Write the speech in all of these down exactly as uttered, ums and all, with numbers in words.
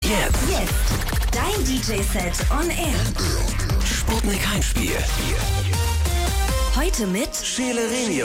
Jetzt. Jetzt. Dein D J-Set on Air. Sputnik Heimspiel. Heute mit Schelerenio.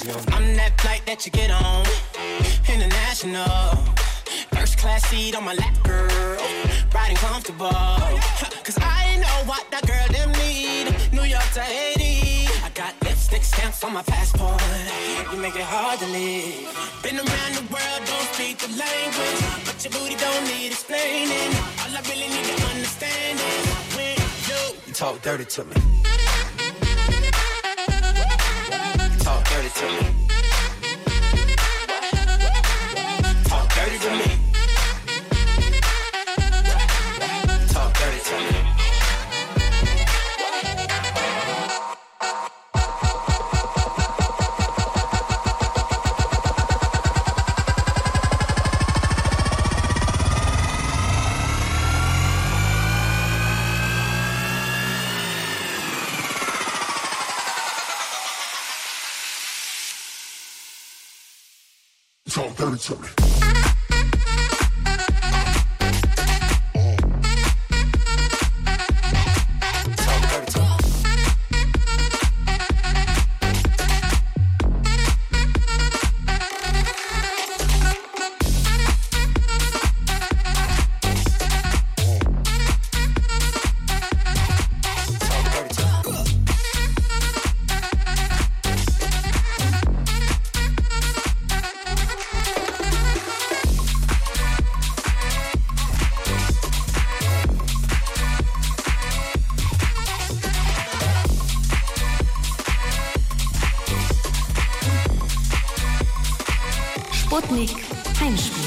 easy on me. I'm that flight that you get on, international. First class seat on my lap, girl, riding comfortable. Cause I know what that girl them need. New York to Haiti, I got lipstick stamps on my passport. You make it hard to leave. Been around the world, don't speak the language, but your booty don't need explaining. All I really need to understand is when you, You talk dirty to me. You talk dirty to me. Talk dirty to me. Talk dirty to me. Talk dirty to me. Sputnik Heimspiel.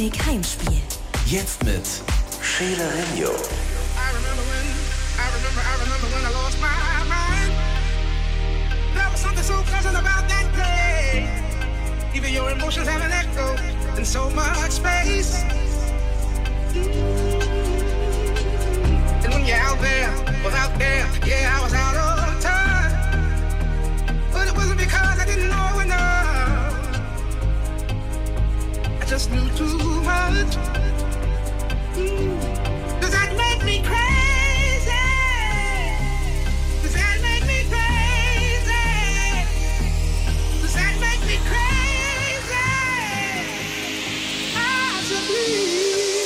Köpenick Heimspiel. Jetzt mit Sheila Renio. I remember when, I remember, I remember when I lost my mind. There was something so pleasant about that place. Even your emotions have an echo in so much space. And when you're out there, well out there, yeah, I was out of time. But it wasn't because I didn't know enough. I just knew too much. Mm. Does that make me crazy? Does that make me crazy? Does that make me crazy? Possibly.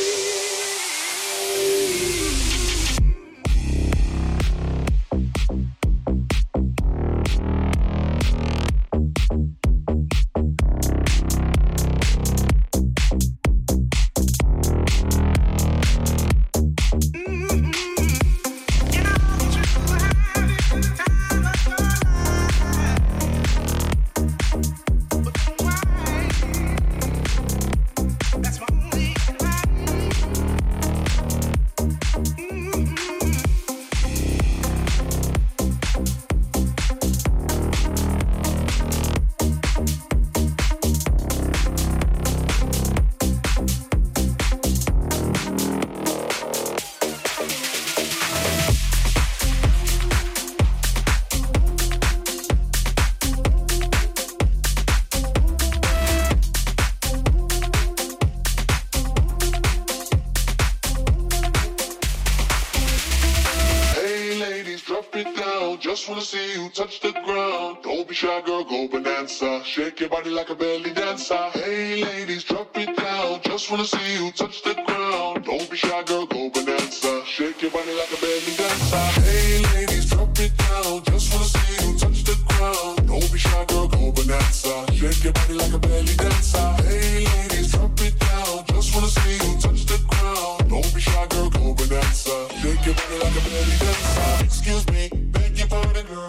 Touch the ground, don't be shy, girl, go bonanza. Shake your body like a belly dancer. Hey ladies, drop it down. Just wanna see you touch the ground. Don't be shy, girl, go bonanza. Shake your body like a belly dancer. Hey ladies, drop it down. Just wanna see you touch the ground. Don't be shy, girl, go bonanza. Shake your body like a belly dancer. Hey ladies, drop it down. Just wanna see you touch the ground. Don't be shy, girl, go bonanza. Shake your body like a belly dancer. Excuse me, beg your pardon, girl.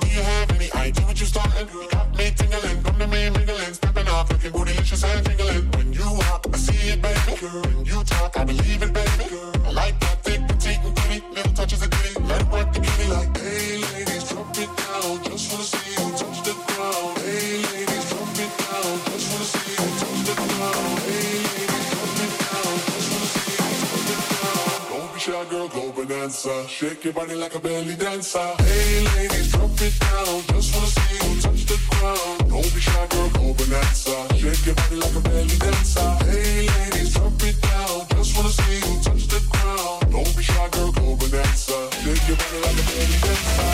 I do what you started, you got me tingling. Come to me mingling, stepping off, looking bootylicious and tingling. When you walk, I see it, baby. Girl, when you talk, I believe it, baby. Girl, I like that thick, petite and pretty. Little touches of ditty, let it work the kitty. Like, hey ladies, drop it down. Just wanna see you touch the ground. Hey ladies, drop it down. Just wanna see you touch the ground. Hey ladies, drop it down. Just wanna see you touch the ground. Don't be shy, girl, go bonanza. Shake your body like a belly dancer. Hey ladies, drop it down. Just wanna see you touch the ground. Don't be shy, girl, go bonanza. Shake your body like a belly dancer. Hey ladies, drop it down. Just wanna see you touch the ground. Don't be shy, girl, go bonanza. Shake your body like a belly dancer.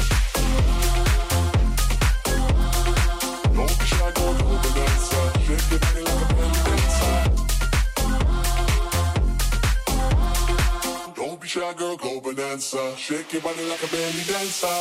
Don't be shy, girl, go bonanza. Shake your body like a belly dancer. Don't be shy, girl, go bonanza. Shake your body like a belly dancer.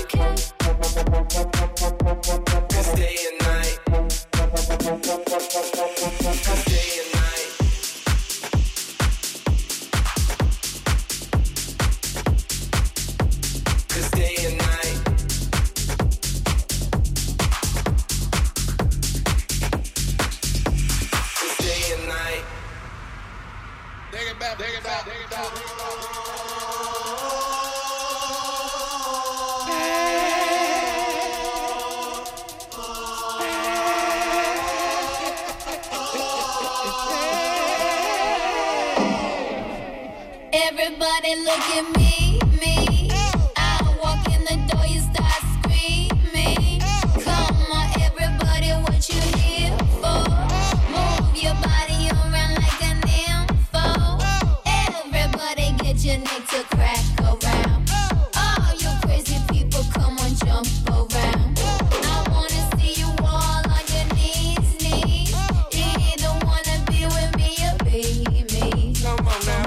We'll be right back. take it back, take it back, take it back. Everybody look at me, me. I walk in the door, you start screaming. Come on, everybody, what you here for? Move your body around like an info. Everybody get your neck to crack around. All you crazy people, come on, jump around. I wanna see you all on your knees, knees. You either wanna be with me or be me. Come on now.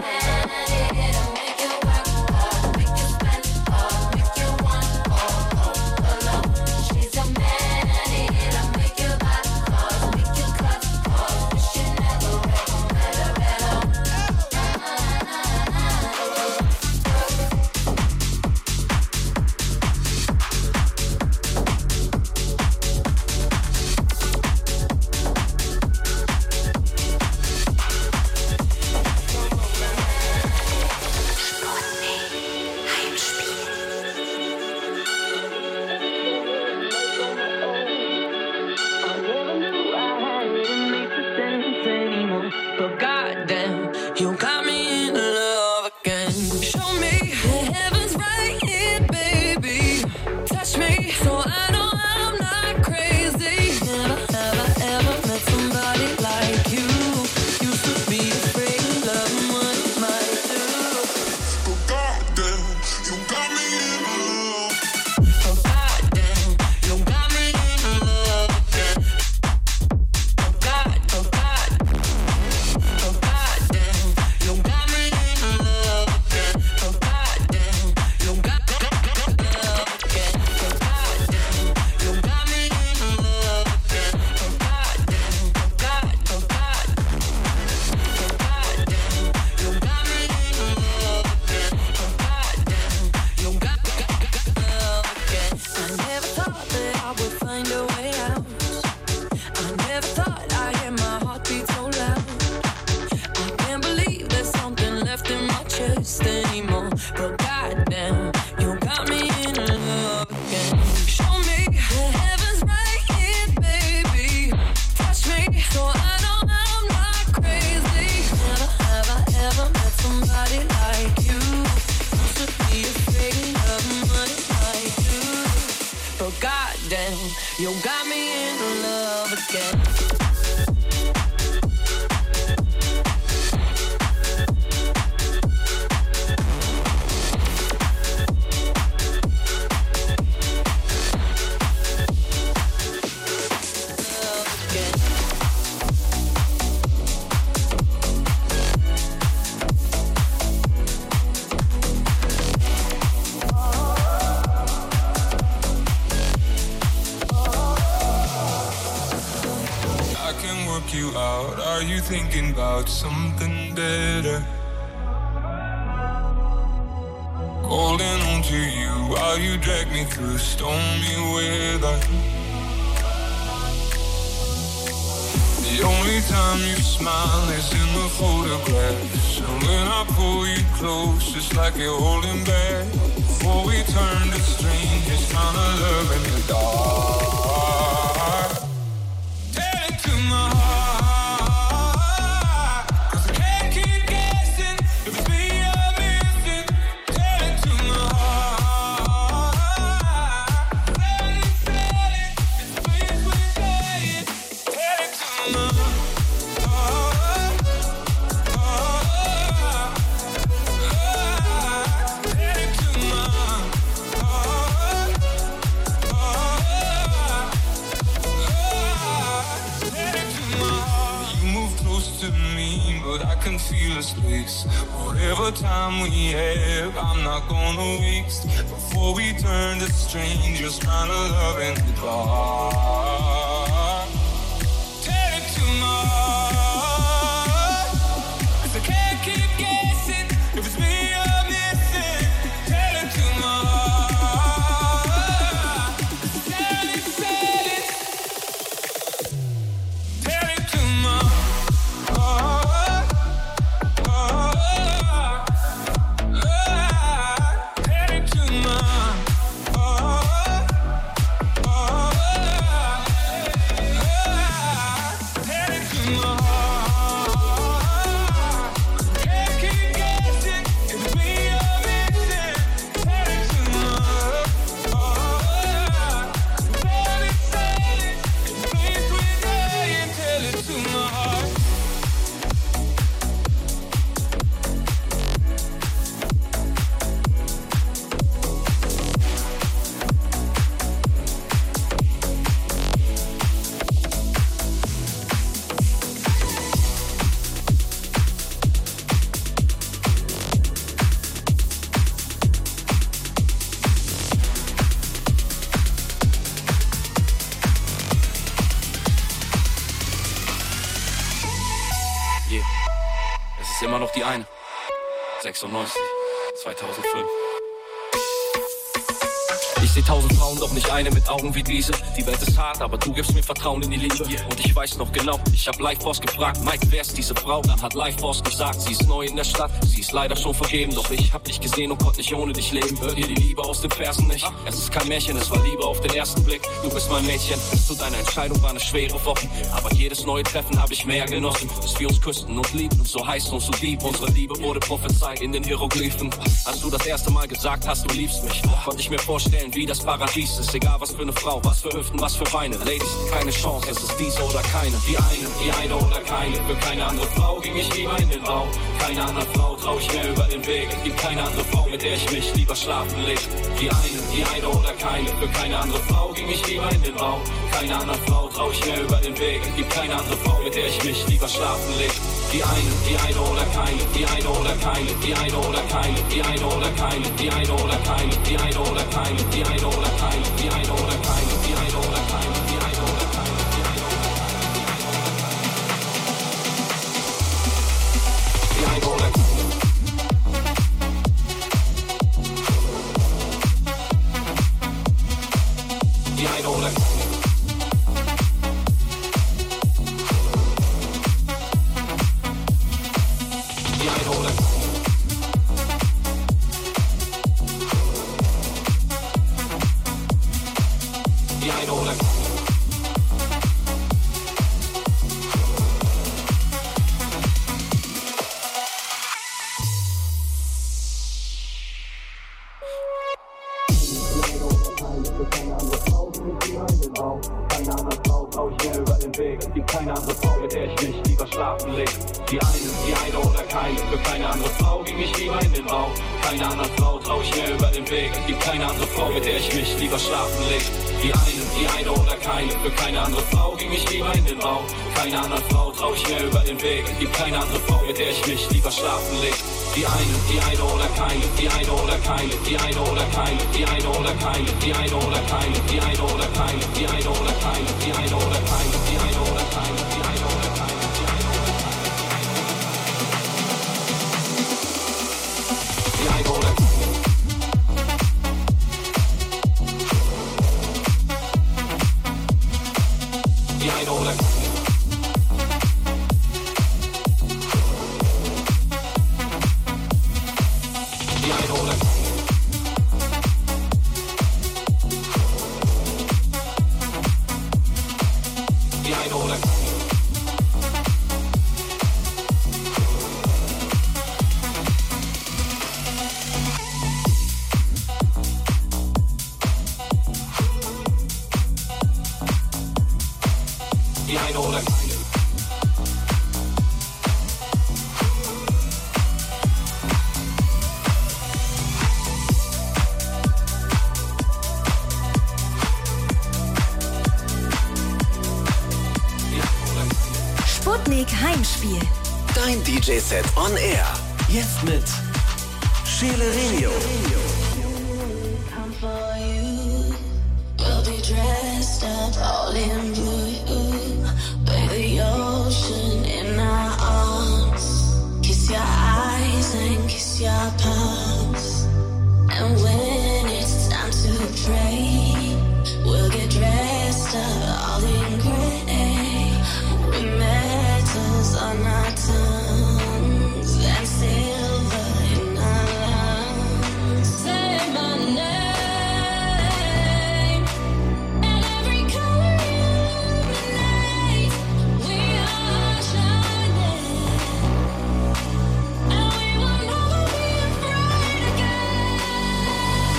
But goddamn, you got me in love again. Show me the heavens right here, baby. Touch me so I know I'm not crazy. Never have I ever met somebody like you. Used to be afraid of loving what it might do. But goddamn, you got me in love. But goddamn, you got me in love again. But God, but God. Anymore, but goddamn, you got me in love again. Show me the heavens right here, baby. Touch me so I know I'm not crazy. Never have I ever met somebody like you. Used to be afraid of loving what it might do. But goddamn, you got me in love again. You out, are you thinking about something better? Holding on to you while you drag me through stormy weather. The only time you smile is in the photographs, and when I pull you close, it's like you're holding back. Before we turn to strangers, trying to love in the dark. Tell it to my heart. Feel a space, whatever time we have, I'm not gonna waste. Before we turn to strangers, trying to love in the dark. Tell it to my heart, 'cause I can't keep guessing if it's me you're missing. Tell it to my heart, tell it, tell it, tell it to my heart. Oh, sechsundneunzig, zweitausendfünf. Ich seh tausend Frauen, doch nicht eine mit Augen wie diese. Die Welt ist hart, aber du gibst mir Vertrauen in die Liebe. Und ich weiß noch genau, ich hab Life Force gefragt, Mike, wer ist diese Frau? Dann hat Life Force gesagt, sie ist neu in der Stadt, sie ist leider schon vergeben. Doch ich hab dich gesehen und konnte nicht ohne dich leben. Hört ihr die Liebe aus den Versen nicht? Es ist kein Märchen, es war Liebe auf den ersten Blick. Du bist mein Mädchen, bis zu deiner Entscheidung war eine schwere Woche. Aber jedes neue Treffen hab ich mehr genossen. Bis wir uns küssten und liebten, so heiß und so deep. Unsere Liebe wurde prophezeit in den Hieroglyphen. Als du das erste Mal gesagt hast, du liebst mich, konnte ich mir vorstellen, wie das Paradies ist. Egal was für eine Frau, was für Hüften, was für Beine. Ladies, keine Chance, es ist diese oder keine. Die eine, die eine oder keine. Für keine andere Frau ging ich lieber in den Raum. Keine andere Frau trau ich mehr über den Weg. Es gibt keine andere Frau, mit der ich mich lieber schlafen leg. Die eine, die eine oder keine. Für keine andere Frau ging ich lieber in den Raum. Keine andere Frau trau ich mehr über den Weg. Es gibt keine andere Frau, mit der ich mich lieber schlafen leg. Die eine, die eine oder keine. Die eine oder keine. Die eine oder keine. Die eine oder keine. Die eine oder keine. Die eine oder keine. Die eine oder keine. Die eine oder keine. Die eine oder keine. Die eine oder keine. Die eine oder keine. Die eine oder keine. Keine andere Frau trau ich mehr über den Weg. Es gibt keine andere Frau, mit der ich mich lieber schlafen leg. Die eine, die eine oder keine, die eine oder keine, die eine oder keine, die eine oder keine, die eine oder keine, die eine oder keine, die eine oder keine, die eine oder keine, die eine oder keine, die eine oder keine, die eine oder keine, die eine oder keine. Die eine oder keine. Heimspiel. Dein D J-Set on Air. Jetzt mit Schelerenio. Come for you. We'll be dressed up all in blue. By the ocean in our arms. Kiss your eyes and kiss your palms. And when it's time to pray, we'll get dressed up all in gray. On our tongues and silver in our lungs. Say my name and every color illuminate. We are shining and we will never be afraid again.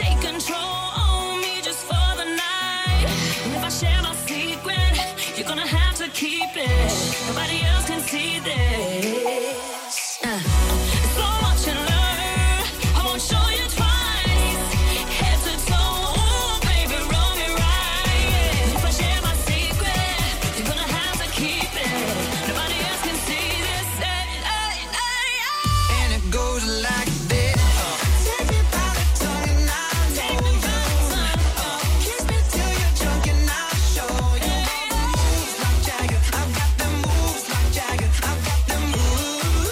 take control on me just for the night. And if I share my secret, you're gonna have to keep it. Nobody else can see this. Uh, so much in love, I won't show you twice. Head to toe, ooh, baby, roll me right. If I share my secret, you're gonna have to keep it. Nobody else can see this. Hey, hey, hey, hey. And it goes like this. Take me by the tongue and I'll know you. Uh, kiss me till you're drunk and I'll show you. Moves like Jagger, I've got them moves like Jagger. I've got them moves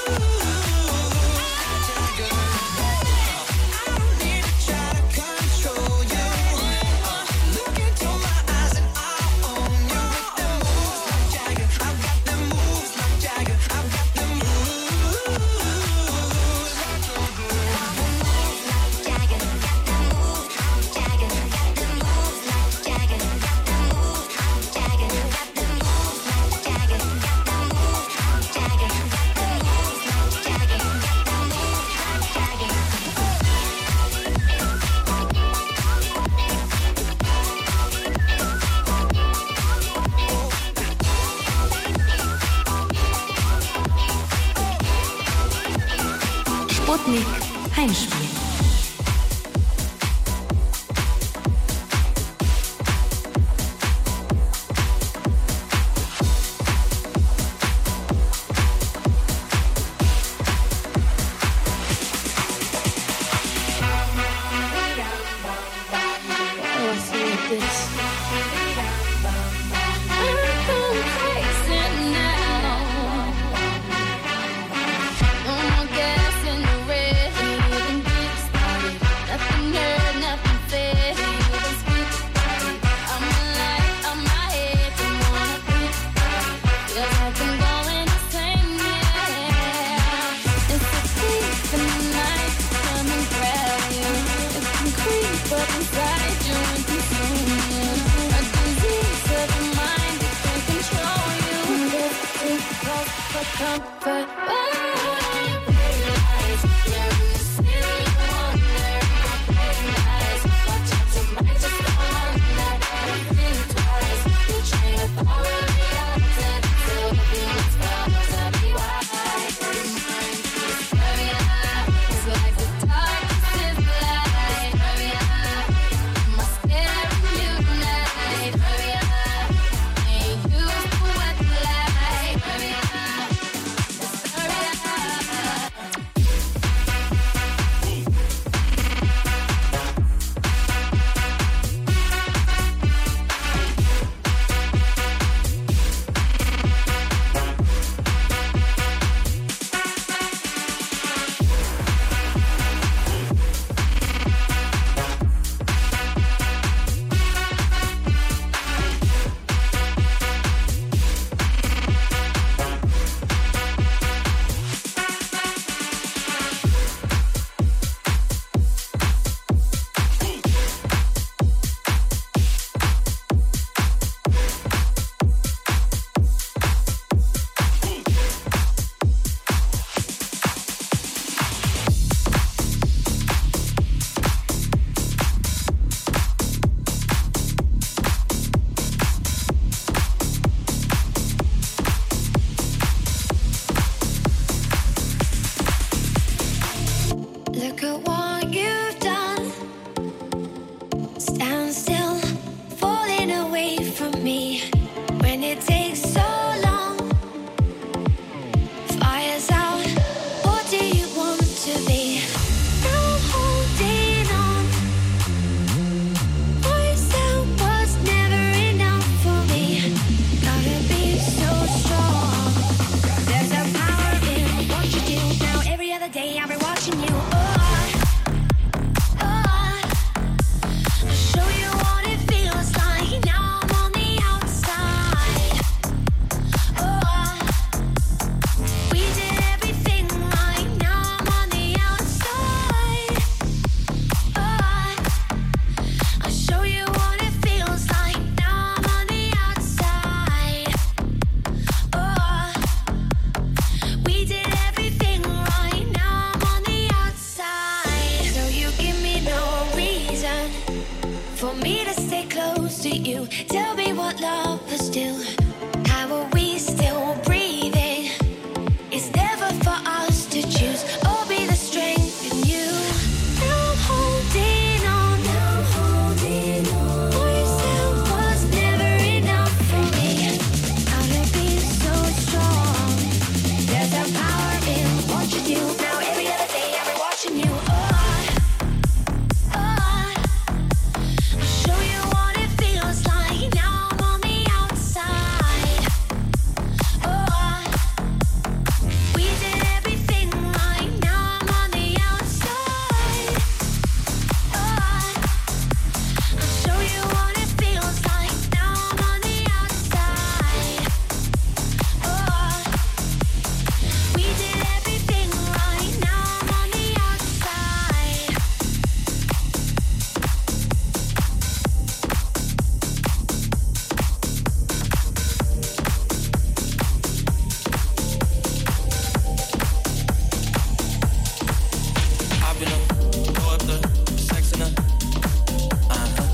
like Jagger. I don't need to try to control you. Uh, look into my eyes and I'll own you. With them moves like Jagger, I've got them moves like Jagger. I've got them moves like Sputnik Heimspiel. Show you all for me to stay close to you. Tell me what love is do. How are we still breathing? It's never for us to choose. Or be the strength in you. Now I'm holding on. Now I'm holding on. For yourself was never enough for me. How to be so strong. There's a power in what you do. Now every other day I'll be watching you. Oh, oh, I'll show you what it feels like. Now I'm on the outside. Oh, we did everything right. Now I'm on the outside. Oh, I'll show you what it feels like. Now I'm on the outside. Oh, we did everything right. Now I'm on the outside. I've been up, go up the sex and the, uh-huh.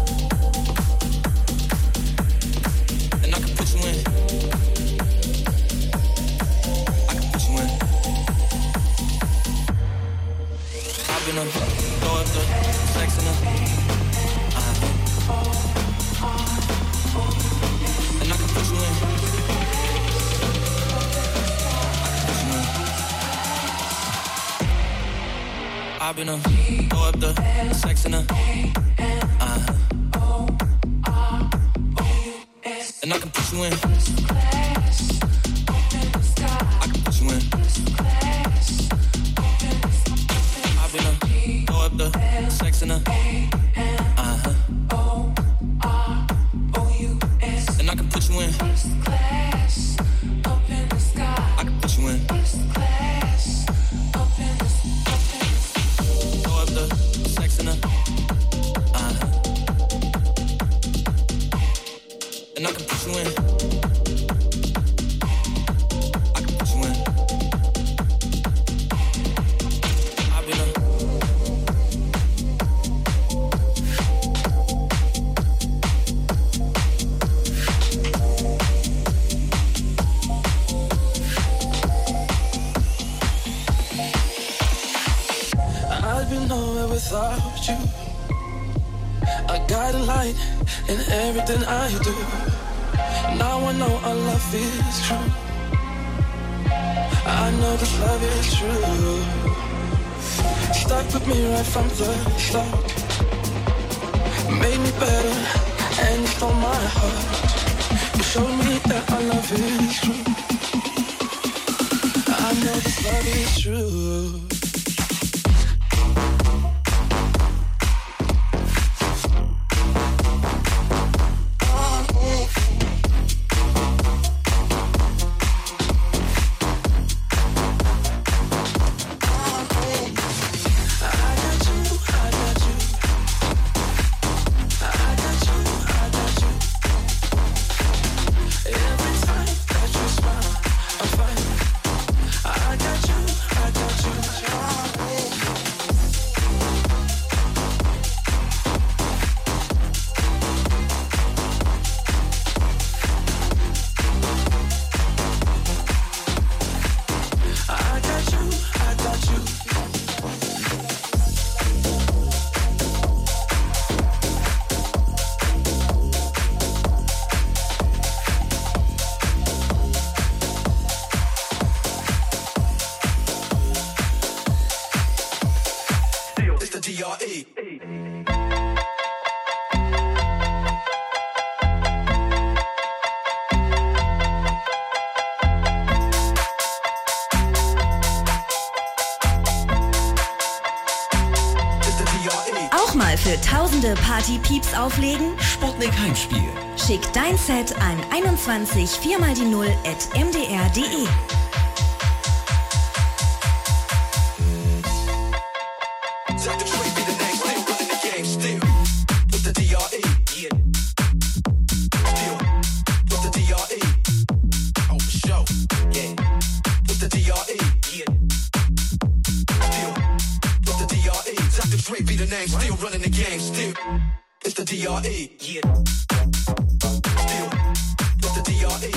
And I can put you in. I can put you in. I've been up, go up the sex and the, uh-huh. And I can put you in. I can put you in. I've been up, go up the sex and the, uh-huh. And I can put you in. I can put you in. I've been up, go up the sex and the, uh-huh. And I can put you in. I can put you in. Go up the sex and the, uh-huh. And I can put you in. I can put you in. I've been up. I've been nowhere without you. A guiding light in everything I do. Now I know our love is true. I know this love is true. Stuck with me right from the start. Made me better and you stole my heart. You showed me that our love is true. I know this love is true. Auch mal für tausende Party-Pieps auflegen? Sputnik Heimspiel. Schick dein Set an einundzwanzig vier mal die null at m d r punkt d e. Be the name, still running the game, still. It's the D R E. Yeah. Still, it's the D R E.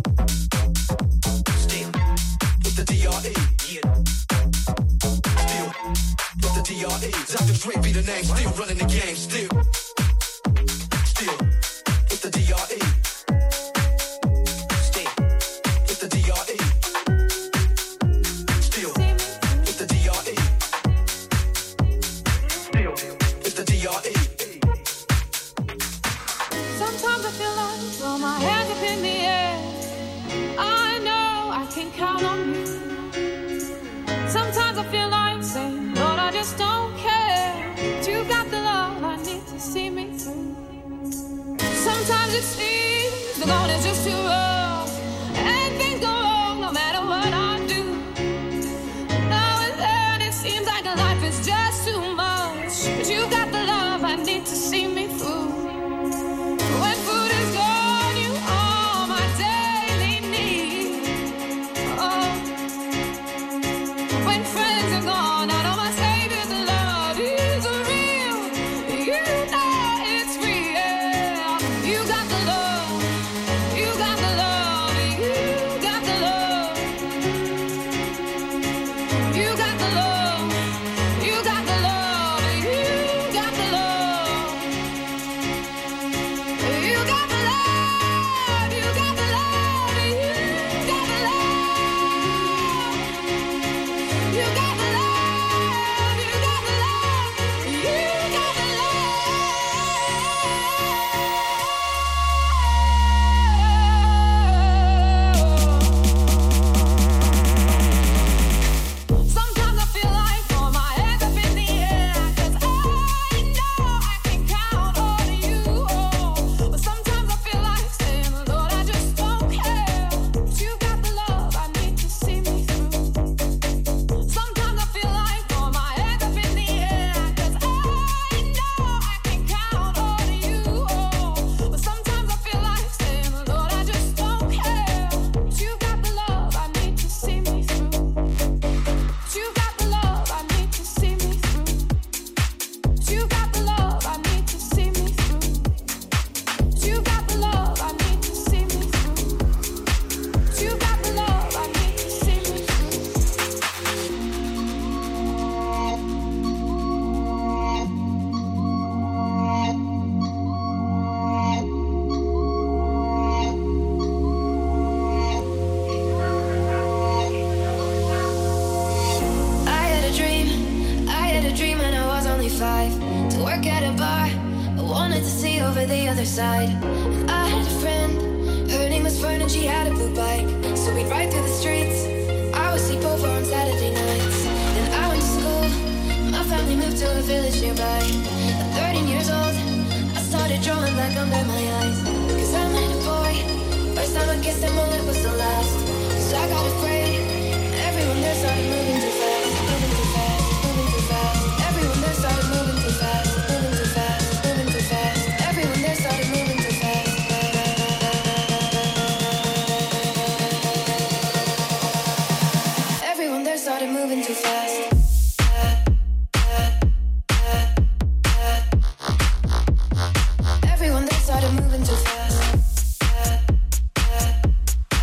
Still, it's the D R E. Yeah. Still, it's the D R E. Doctor Dre be the name. Still running the game. Still, still, it's the D R E. Still, it's the D R E. Still, it's the D R E. Still, it's the D R E. Sometimes I feel like throw my hands up in the air. I know I can count on you. Sometimes I feel like saying, Lord, I just don't care. But you got the love I need to see me through. Sometimes it seems the going is just too rough, and things go wrong no matter what I do. Now and then it seems like life is just too much, but you got the love I need to see me through. When food is gone, you are my daily need. Oh, when friends are gone, I know my Savior's love is real. You know it's real. You got the love, you got the love, you got the love. You got the love, you got the love, you got the love. You got the love, you got the love, you got the love. You got the love, you got the love, you got the love. Sometimes I feel like throwing my hands up in the air, 'cause I know I can count on you. But sometimes I feel like saying, Lord, I just don't care. But you got the love I need to see me through. Sometimes I feel like throwing my hands up in the air, 'cause I know I can count on you. But sometimes I feel like saying, Lord, I just don't care. But you got the love I need to see me through. But you got the love I need to see me through. But you got the love I need to see me through. But you got the love I need to see me through. But you got the love I need to see me through. I had a dream, I had a dream when I was only five. To work at a bar, I wanted to see over the other side. And I had a friend, her name was Fern and she had a blue bike. So we'd ride through the streets, I would sleep over on Saturday nights. Then I went to school, my family moved to a village nearby. At thirteen years old, I started drawing black under my eyes. 'Cause I met a boy, first time I kissed him, well it was the last. 'Cause I got afraid, everyone there started moving too fast. Moving too fast, moving too fast. Everyone there started moving too fast. Moving too fast, moving too fast. Everyone there started moving too fast. Everyone there started moving too fast. Everyone there started moving too fast.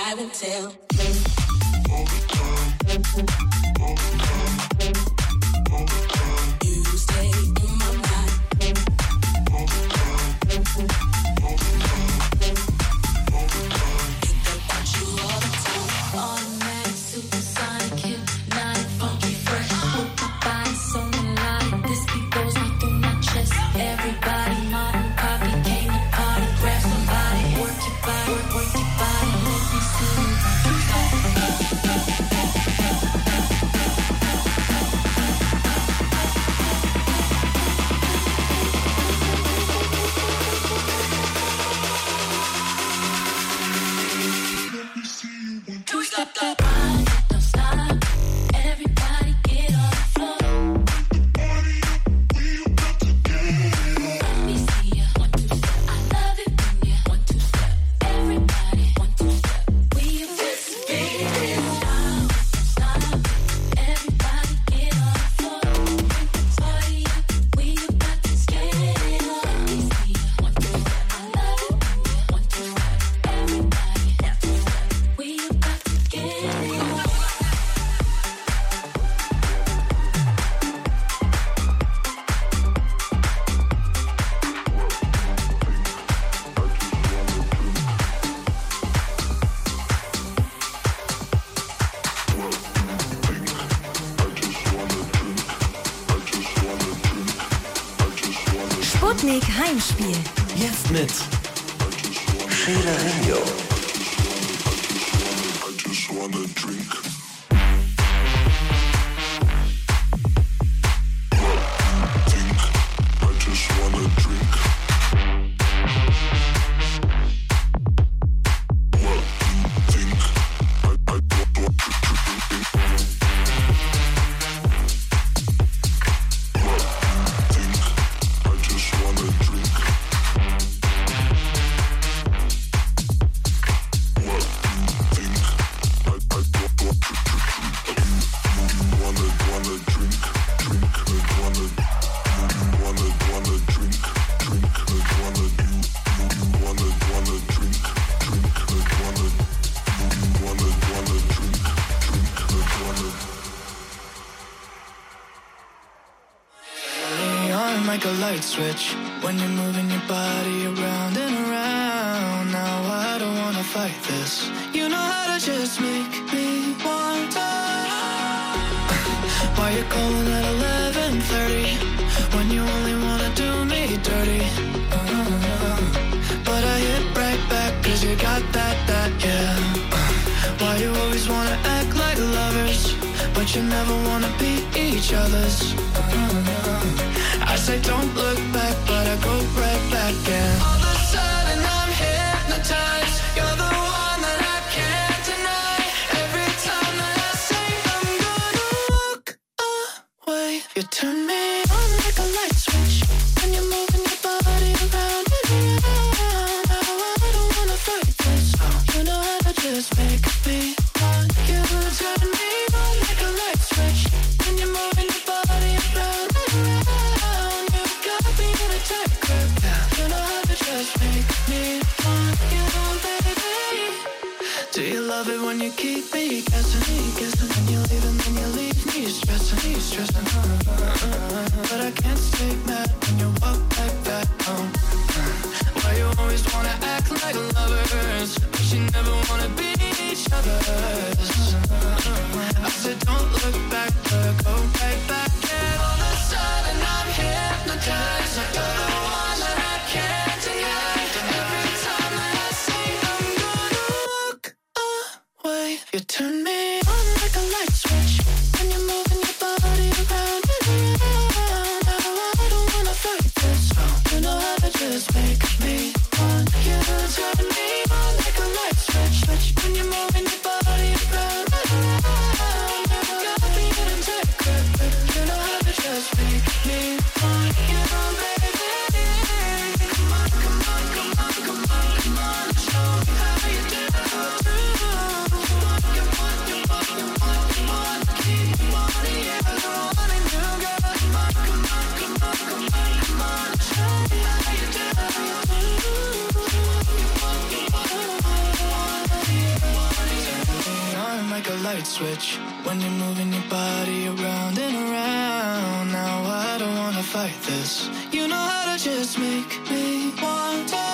silent tale. You stay in my mind. Think about you all the time. Automatic, supersonic, hypnotic, funky, fresh. With my body so melodic, this beat goes right through my chest. Everybody modern copy, came to party, grab somebody, work your body, work, work your body, let me see you. Sputnik Heimspiel. Jetzt mit Sheila Radio. I just wanna drink. Think. I just wanna drink. What you think? I, I want to drink. Like a light switch when you're moving your body around and around. Now I don't wanna fight this. You know how to just make me wonder why you're calling at eleven thirty when you only wanna do me dirty. uh, But I hit right back cause you got that, that, yeah. Why you always wanna act like lovers but you never wanna be each other's. uh, I say don't look back, but I go right back and all of a sudden I'm hypnotized. You're the one that I can't deny. Every time that I say I'm gonna walk away, you turn me on like a light switch when you're moving your body around and around. Now I don't wanna fight this. You know how to just make me want you. Turn me on like a light switch when you're moving your body around and around. You got me in a tight grip. You know how to just make me want you, baby. Do you love it when you keep me guessing, guessing? When you leave and then you leave me stressing, stressing. But I can't stay mad when you walk like that. Oh. Why you always wanna act like lovers but you never wanna be each other's. I said don't look back, but I go right back. And all of a sudden I'm hypnotized. You're the one that I can't deny. Every time that I say I'm gonna walk away, you turn me on like a light switch when you're moving your body around and around. Now I don't wanna fight this. You know how to just make me want you. Turn me on like a light switch, switch when you're moving your body around and around. You got me in a tight grip. You know how to just make me want you, baby. Come on, come on, come on, come on, come on. Show me how you do. You want, you want, you want, you want, you want. Keep me wanting you, wanting you, girl. Come on, come on, come on, come on, come on. Show me how you do. You want, you want, you want, you want, you want. a light switch when you're moving your body around and around. Now I don't wanna fight this. You know how to just make me want to.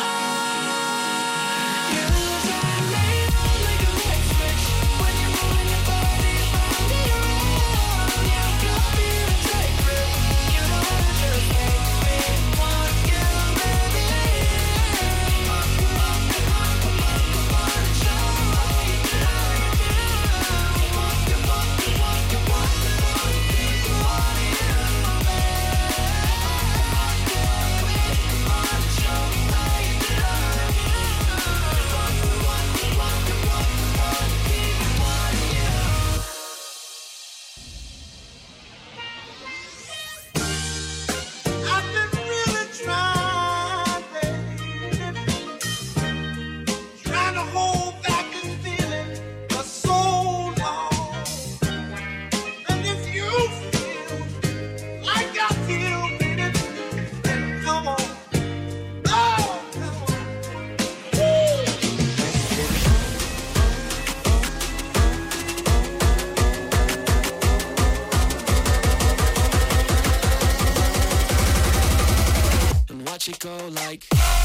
It go like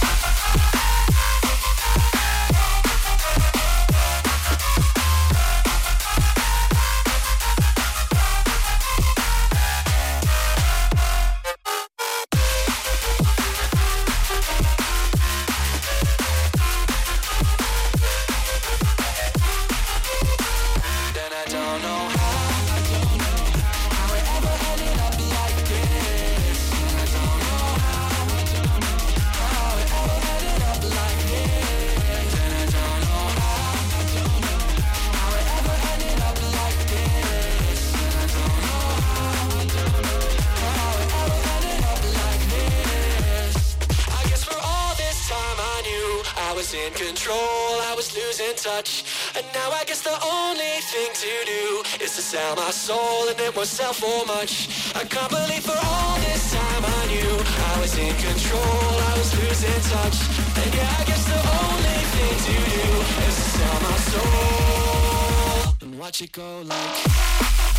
in control, I was losing touch. And now I guess the only thing to do is to sell my soul and then won't sell for much. I can't believe for all this time I knew I was in control, I was losing touch. And yeah, I guess the only thing to do is to sell my soul and watch it go like